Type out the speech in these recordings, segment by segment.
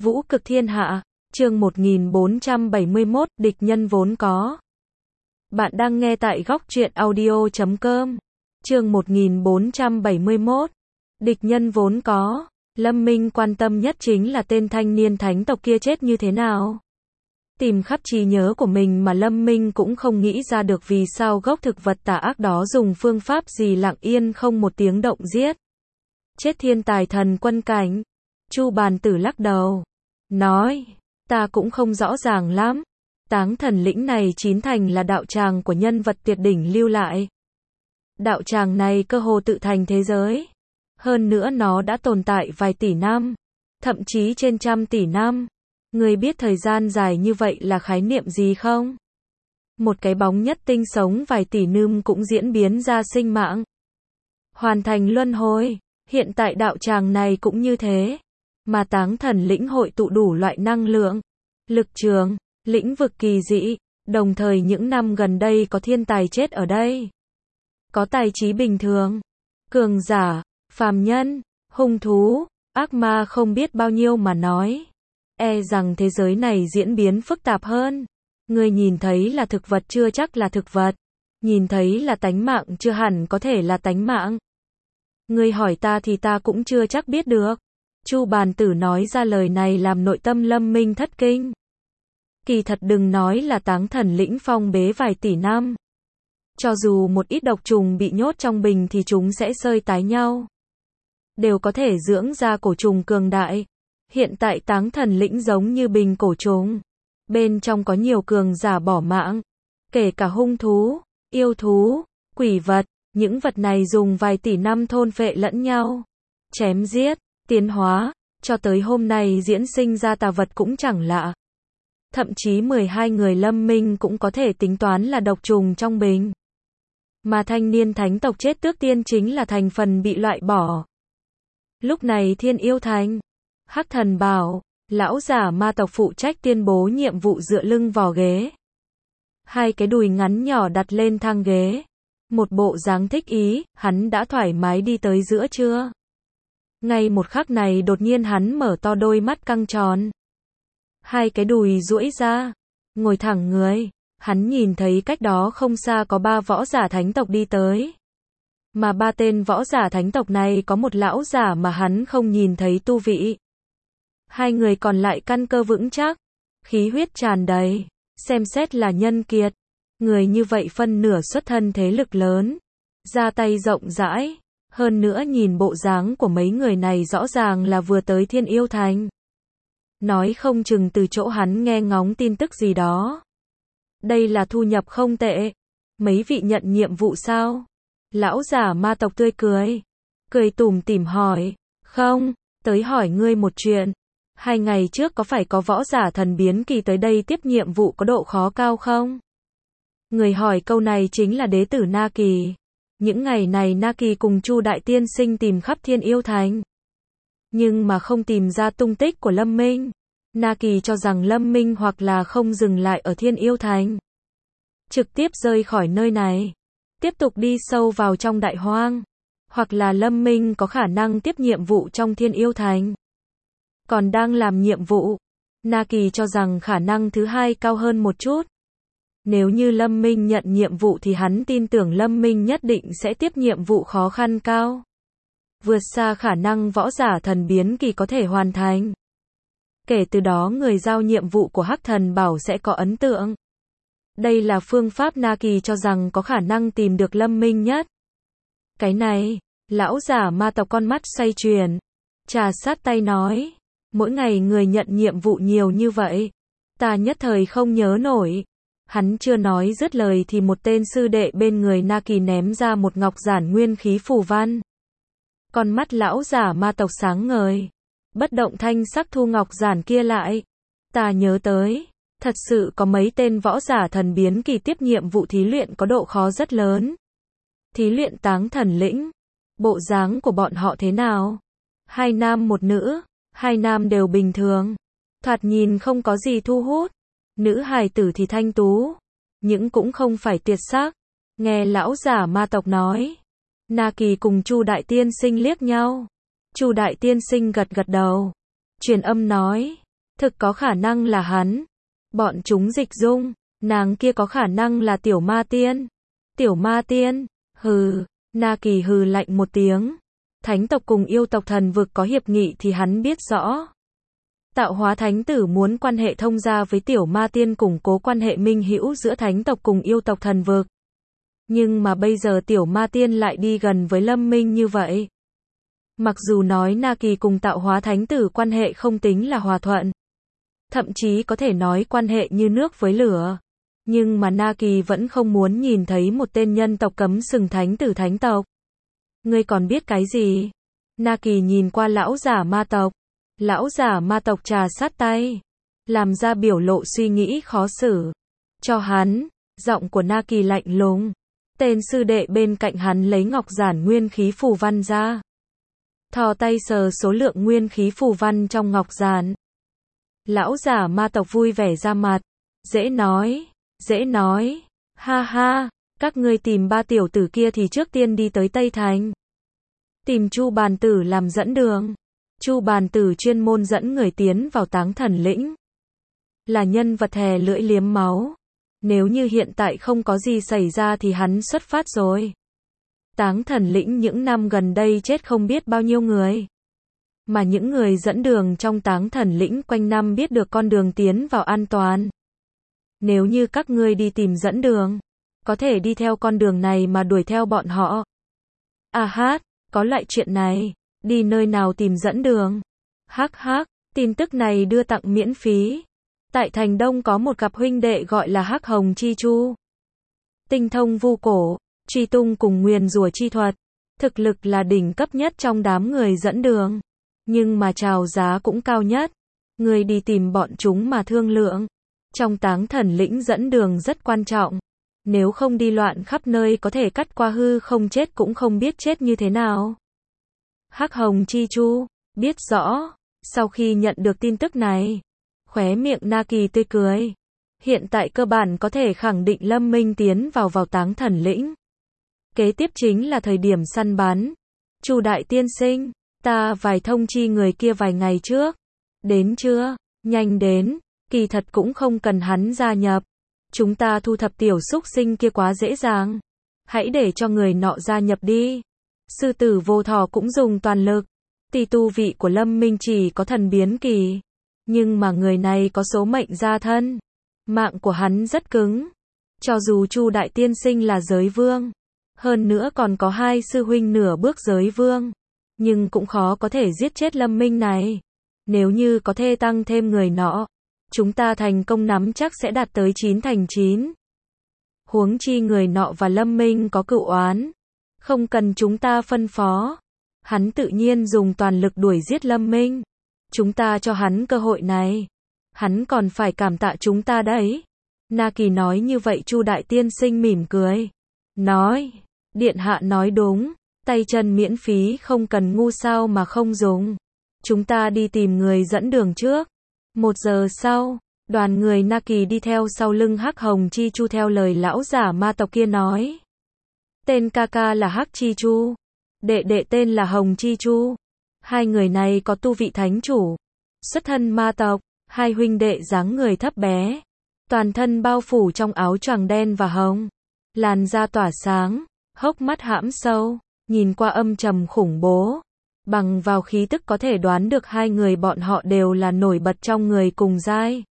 Vũ cực thiên hạ, chương 1471, địch nhân vốn có. Bạn đang nghe tại góc truyện audio.com. Chương 1471, địch nhân vốn có. Lâm Minh quan tâm nhất chính là tên thanh niên thánh tộc kia chết như thế nào. Tìm khắp trí nhớ của mình mà Lâm Minh cũng không nghĩ ra được vì sao gốc thực vật tà ác đó dùng phương pháp gì lặng yên không một tiếng động giết. Chết thiên tài thần quân cảnh. Chu Bàn Tử lắc đầu, nói, ta cũng không rõ ràng lắm. Táng thần lĩnh này chín thành là đạo tràng của nhân vật tuyệt đỉnh lưu lại. Đạo tràng này cơ hồ tự thành thế giới. Hơn nữa nó đã tồn tại vài tỷ năm, thậm chí trên trăm tỷ năm. Người biết thời gian dài như vậy là khái niệm gì không? Một cái bóng nhất tinh sống vài tỷ năm cũng diễn biến ra sinh mạng. Hoàn thành luân hồi. Hiện tại đạo tràng này cũng như thế. Mà táng thần lĩnh hội tụ đủ loại năng lượng, lực trường, lĩnh vực kỳ dị. Đồng thời những năm gần đây có thiên tài chết ở đây. Có tài trí bình thường, cường giả, phàm nhân, hung thú, ác ma không biết bao nhiêu mà nói. E rằng thế giới này diễn biến phức tạp hơn. Người nhìn thấy là thực vật chưa chắc là thực vật. Nhìn thấy là tánh mạng chưa hẳn có thể là tánh mạng. Người hỏi ta thì ta cũng chưa chắc biết được. Chu Bàn Tử nói ra lời này làm nội tâm Lâm Minh thất kinh. Kỳ thật đừng nói là táng thần lĩnh phong bế vài tỷ năm. Cho dù một ít độc trùng bị nhốt trong bình thì chúng sẽ sơi tái nhau. Đều có thể dưỡng ra cổ trùng cường đại. Hiện tại táng thần lĩnh giống như bình cổ trùng. Bên trong có nhiều cường giả bỏ mạng. Kể cả hung thú, yêu thú, quỷ vật. Những vật này dùng vài tỷ năm thôn phệ lẫn nhau. Chém giết, tiến hóa. Cho tới hôm nay diễn sinh ra tà vật cũng chẳng lạ. Thậm chí 12 người Lâm Minh cũng có thể tính toán là độc trùng trong bình. Mà thanh niên thánh tộc chết tước tiên chính là thành phần bị loại bỏ. Lúc này Thiên Yêu Thành, Hắc Thần bảo, lão giả ma tộc phụ trách tuyên bố nhiệm vụ dựa lưng vào ghế. Hai cái đùi ngắn nhỏ đặt lên thang ghế. Một bộ dáng thích ý, hắn đã thoải mái đi tới giữa trưa. Ngay một khắc này đột nhiên hắn mở to đôi mắt căng tròn. Hai cái đùi duỗi ra, ngồi thẳng người. Hắn nhìn thấy cách đó không xa có 3 võ giả thánh tộc đi tới. Mà 3 tên võ giả thánh tộc này có một lão giả mà hắn không nhìn thấy tu vị. 2 người còn lại căn cơ vững chắc, khí huyết tràn đầy, xem xét là nhân kiệt. Người như vậy phân nửa xuất thân thế lực lớn, ra tay rộng rãi. Hơn nữa nhìn bộ dáng của mấy người này rõ ràng là vừa tới Thiên Yêu Thành. Nói không chừng từ chỗ hắn nghe ngóng tin tức gì đó. Đây là thu nhập không tệ. Mấy vị nhận nhiệm vụ sao? Lão giả ma tộc tươi cười. Cười tủm tỉm hỏi. Không, tới hỏi ngươi một chuyện. 2 ngày trước có phải có võ giả thần biến kỳ tới đây tiếp nhiệm vụ có độ khó cao không? Người hỏi câu này chính là đế tử Na Kỳ. Những ngày này Na Kỳ cùng Chu Đại Tiên Sinh tìm khắp Thiên Yêu Thành. Nhưng mà không tìm ra tung tích của Lâm Minh. Na Kỳ cho rằng Lâm Minh hoặc là không dừng lại ở Thiên Yêu Thành. Trực tiếp rời khỏi nơi này. Tiếp tục đi sâu vào trong đại hoang. Hoặc là Lâm Minh có khả năng tiếp nhiệm vụ trong Thiên Yêu Thành. Còn đang làm nhiệm vụ. Na Kỳ cho rằng khả năng thứ hai cao hơn một chút. Nếu như Lâm Minh nhận nhiệm vụ thì hắn tin tưởng Lâm Minh nhất định sẽ tiếp nhiệm vụ khó khăn cao. Vượt xa khả năng võ giả thần biến kỳ có thể hoàn thành. Kể từ đó người giao nhiệm vụ của Hắc Thần bảo sẽ có ấn tượng. Đây là phương pháp Na Kỳ cho rằng có khả năng tìm được Lâm Minh nhất. Cái này, lão giả ma tộc con mắt xoay chuyển. Trà sát tay nói. Mỗi ngày người nhận nhiệm vụ nhiều như vậy. Ta nhất thời không nhớ nổi. Hắn chưa nói dứt lời thì một tên sư đệ bên người Na Kỳ ném ra một ngọc giản nguyên khí phù văn. Con mắt lão giả ma tộc sáng ngời. Bất động thanh sắc thu ngọc giản kia lại. Ta nhớ tới. Thật sự có mấy tên võ giả thần biến kỳ tiếp nhiệm vụ thí luyện có độ khó rất lớn. Thí luyện táng thần lĩnh. Bộ dáng của bọn họ thế nào? 2 nam 1 nữ. 2 nam đều bình thường. Thoạt nhìn không có gì thu hút. Nữ hài tử thì thanh tú. Nhưng cũng không phải tuyệt sắc. Nghe lão giả ma tộc nói. Na Kỳ cùng Chu Đại Tiên Sinh liếc nhau. Chu Đại Tiên Sinh gật gật đầu. Truyền âm nói. Thực có khả năng là hắn. Bọn chúng dịch dung, nàng kia có khả năng là tiểu ma tiên. Tiểu ma tiên, hừ, Na Kỳ hừ lạnh một tiếng. Thánh tộc cùng yêu tộc thần vực có hiệp nghị thì hắn biết rõ. Tạo hóa thánh tử muốn quan hệ thông gia với tiểu ma tiên, củng cố quan hệ minh hữu giữa thánh tộc cùng yêu tộc thần vực. Nhưng mà bây giờ tiểu ma tiên lại đi gần với Lâm Minh như vậy. Mặc dù nói Na Kỳ cùng tạo hóa thánh tử quan hệ không tính là hòa thuận. Thậm chí có thể nói quan hệ như nước với lửa. Nhưng mà Na Kỳ vẫn không muốn nhìn thấy một tên nhân tộc cấm sừng thánh tử thánh tộc. Ngươi còn biết cái gì? Na Kỳ nhìn qua lão giả ma tộc. Lão giả ma tộc trà sát tay. Làm ra biểu lộ suy nghĩ khó xử. Cho hắn, giọng của Na Kỳ lạnh lùng. Tên sư đệ bên cạnh hắn lấy ngọc giản nguyên khí phù văn ra. Thò tay sờ số lượng nguyên khí phù văn trong ngọc giản. Lão giả ma tộc vui vẻ ra mặt. Dễ nói, ha ha, các ngươi tìm ba tiểu tử kia thì trước tiên đi tới Tây Thành. Tìm Chu Bàn Tử làm dẫn đường. Chu Bàn Tử chuyên môn dẫn người tiến vào Táng Thần Lĩnh. Là nhân vật thè lưỡi liếm máu. Nếu như hiện tại không có gì xảy ra thì hắn xuất phát rồi. Táng Thần Lĩnh những năm gần đây chết không biết bao nhiêu người. Mà những người dẫn đường trong Táng Thần Lĩnh quanh năm biết được con đường tiến vào an toàn. Nếu như các ngươi đi tìm dẫn đường, có thể đi theo con đường này mà đuổi theo bọn họ. À hát, có loại chuyện này, đi nơi nào tìm dẫn đường. Hắc hắc, tin tức này đưa tặng miễn phí. Tại Thành Đông có một cặp huynh đệ gọi là Hắc Hồng Chi Chu. Tinh thông vu cổ, truy tung cùng nguyền rủa chi thuật. Thực lực là đỉnh cấp nhất trong đám người dẫn đường. Nhưng mà chào giá cũng cao nhất. Người đi tìm bọn chúng mà thương lượng. Trong Táng Thần Lĩnh dẫn đường rất quan trọng. Nếu không đi loạn khắp nơi có thể cắt qua hư không chết cũng không biết chết như thế nào. Hắc Hồng Chi Chu, biết rõ. Sau khi nhận được tin tức này, khóe miệng Na Kỳ tươi cười. Hiện tại cơ bản có thể khẳng định Lâm Minh tiến vào Táng Thần Lĩnh. Kế tiếp chính là thời điểm săn bắn. Chu đại tiên sinh, ta vài thông chi người kia vài ngày trước. Đến chưa? Nhanh đến. Kỳ thật cũng không cần hắn gia nhập. Chúng ta thu thập tiểu súc sinh kia quá dễ dàng. Hãy để cho người nọ gia nhập đi. Sư tử vô thọ cũng dùng toàn lực. Tỷ tu vị của Lâm Minh chỉ có thần biến kỳ. Nhưng mà người này có số mệnh gia thân. Mạng của hắn rất cứng. Cho dù Chu đại tiên sinh là giới vương. Hơn nữa còn có hai sư huynh nửa bước giới vương. Nhưng cũng khó có thể giết chết Lâm Minh này. Nếu như có thể tăng thêm người nọ. Chúng ta thành công nắm chắc sẽ đạt tới 9/9. Huống chi người nọ và Lâm Minh có cựu oán. Không cần chúng ta phân phó. Hắn tự nhiên dùng toàn lực đuổi giết Lâm Minh. Chúng ta cho hắn cơ hội này. Hắn còn phải cảm tạ chúng ta đấy. Na Kỳ nói như vậy Chu đại tiên sinh mỉm cười. Nói, điện hạ nói đúng. Tay chân miễn phí không cần ngu sao mà không dùng. Chúng ta đi tìm người dẫn đường trước. 1 giờ sau, đoàn người Na Kỳ đi theo sau lưng Hắc Hồng Chi Chu theo lời lão giả ma tộc kia nói. Tên ca ca là Hắc Chi Chu, đệ đệ tên là Hồng Chi Chu. Hai người này có tu vị thánh chủ, xuất thân ma tộc, hai huynh đệ dáng người thấp bé, toàn thân bao phủ trong áo choàng đen và hồng, làn da tỏa sáng, hốc mắt hãm sâu, nhìn qua âm trầm khủng bố. Bằng vào khí tức có thể đoán được hai người bọn họ đều là nổi bật trong người cùng giai.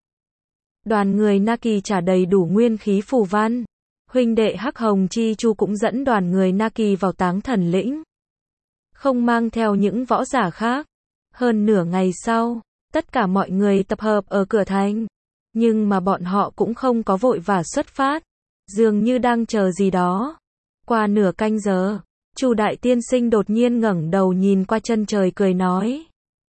Đoàn người Na Kỳ trả đầy đủ nguyên khí phù văn. Huynh đệ Hắc Hồng Chi Chu cũng dẫn đoàn người Na Kỳ vào Táng Thần Lĩnh. Không mang theo những võ giả khác. Hơn nửa ngày sau, tất cả mọi người tập hợp ở cửa thành. Nhưng mà bọn họ cũng không có vội vã xuất phát. Dường như đang chờ gì đó. Qua nửa canh giờ. Chu đại tiên sinh đột nhiên ngẩng đầu nhìn qua chân trời cười nói.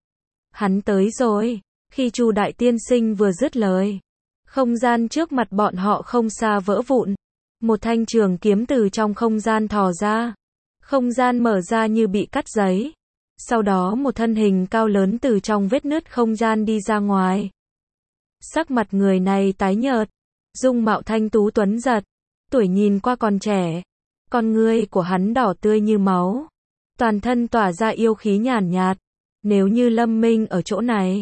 Hắn tới rồi. Khi Chu đại tiên sinh vừa dứt lời, không gian trước mặt bọn họ không xa vỡ vụn. Một thanh trường kiếm từ trong không gian thò ra. Không gian mở ra như bị cắt giấy. Sau đó một thân hình cao lớn từ trong vết nứt không gian đi ra ngoài. Sắc mặt người này tái nhợt. Dung mạo thanh tú tuấn giật. Tuổi nhìn qua còn trẻ. Con ngươi của hắn đỏ tươi như máu. Toàn thân tỏa ra yêu khí nhàn nhạt. Nếu như Lâm Minh ở chỗ này,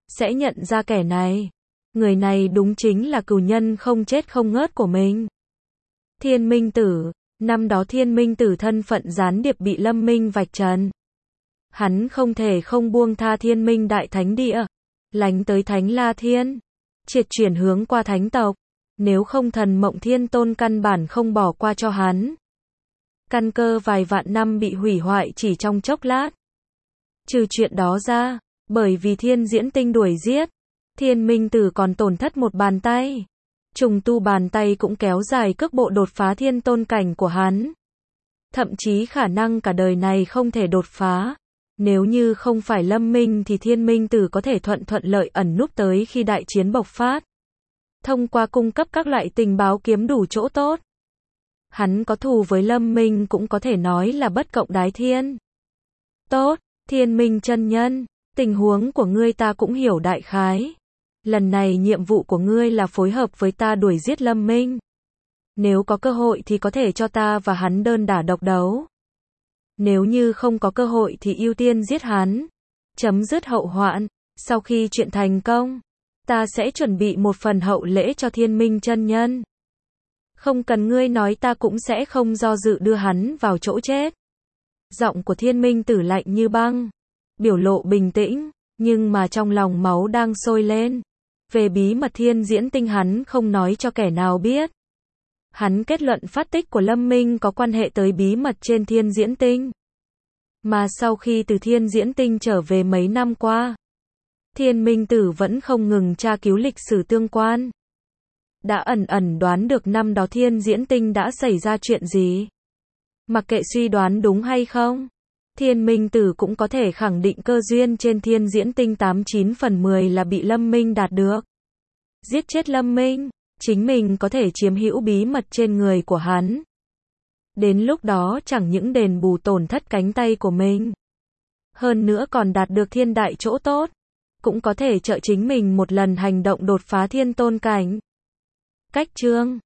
sẽ nhận ra kẻ này. Người này đúng chính là cừu nhân không chết không ngớt của mình. Thiên Minh Tử. Năm đó Thiên Minh Tử thân phận gián điệp bị Lâm Minh vạch trần. Hắn không thể không buông tha Thiên Minh Đại Thánh Địa, lánh tới Thánh La Thiên, triệt chuyển hướng qua thánh tộc. Nếu không Thần Mộng Thiên Tôn căn bản không bỏ qua cho hắn. Căn cơ vài vạn năm bị hủy hoại chỉ trong chốc lát. Trừ chuyện đó ra, bởi vì Thiên Diễn Tinh đuổi giết, Thiên Minh Tử còn tổn thất một bàn tay. Trùng tu bàn tay cũng kéo dài cước bộ đột phá thiên tôn cảnh của hắn. Thậm chí khả năng cả đời này không thể đột phá. Nếu như không phải Lâm Minh thì Thiên Minh Tử có thể thuận lợi ẩn núp tới khi đại chiến bộc phát. Thông qua cung cấp các loại tình báo kiếm đủ chỗ tốt. Hắn có thù với Lâm Minh cũng có thể nói là bất cộng đái thiên. Tốt, Thiên Minh chân nhân, tình huống của ngươi ta cũng hiểu đại khái. Lần này nhiệm vụ của ngươi là phối hợp với ta đuổi giết Lâm Minh. Nếu có cơ hội thì có thể cho ta và hắn đơn đả độc đấu. Nếu như không có cơ hội thì ưu tiên giết hắn. Chấm dứt hậu hoạn. Sau khi chuyện thành công, ta sẽ chuẩn bị một phần hậu lễ cho Thiên Minh chân nhân. Không cần ngươi nói ta cũng sẽ không do dự đưa hắn vào chỗ chết. Giọng của Thiên Minh Tử lạnh như băng. Biểu lộ bình tĩnh, nhưng mà trong lòng máu đang sôi lên. Về bí mật Thiên Diễn Tinh hắn không nói cho kẻ nào biết. Hắn kết luận phát tích của Lâm Minh có quan hệ tới bí mật trên Thiên Diễn Tinh. Mà sau khi từ Thiên Diễn Tinh trở về mấy năm qua, Thiên Minh Tử vẫn không ngừng tra cứu lịch sử tương quan. Đã ẩn đoán được năm đó Thiên Diễn Tinh đã xảy ra chuyện gì. Mặc kệ suy đoán đúng hay không, Thiên Minh Tử cũng có thể khẳng định cơ duyên trên Thiên Diễn Tinh 89/10 là bị Lâm Minh đạt được. Giết chết Lâm Minh, chính mình có thể chiếm hữu bí mật trên người của hắn. Đến lúc đó chẳng những đền bù tổn thất cánh tay của mình, hơn nữa còn đạt được thiên đại chỗ tốt, cũng có thể trợ chính mình một lần hành động đột phá thiên tôn cảnh. Cách chương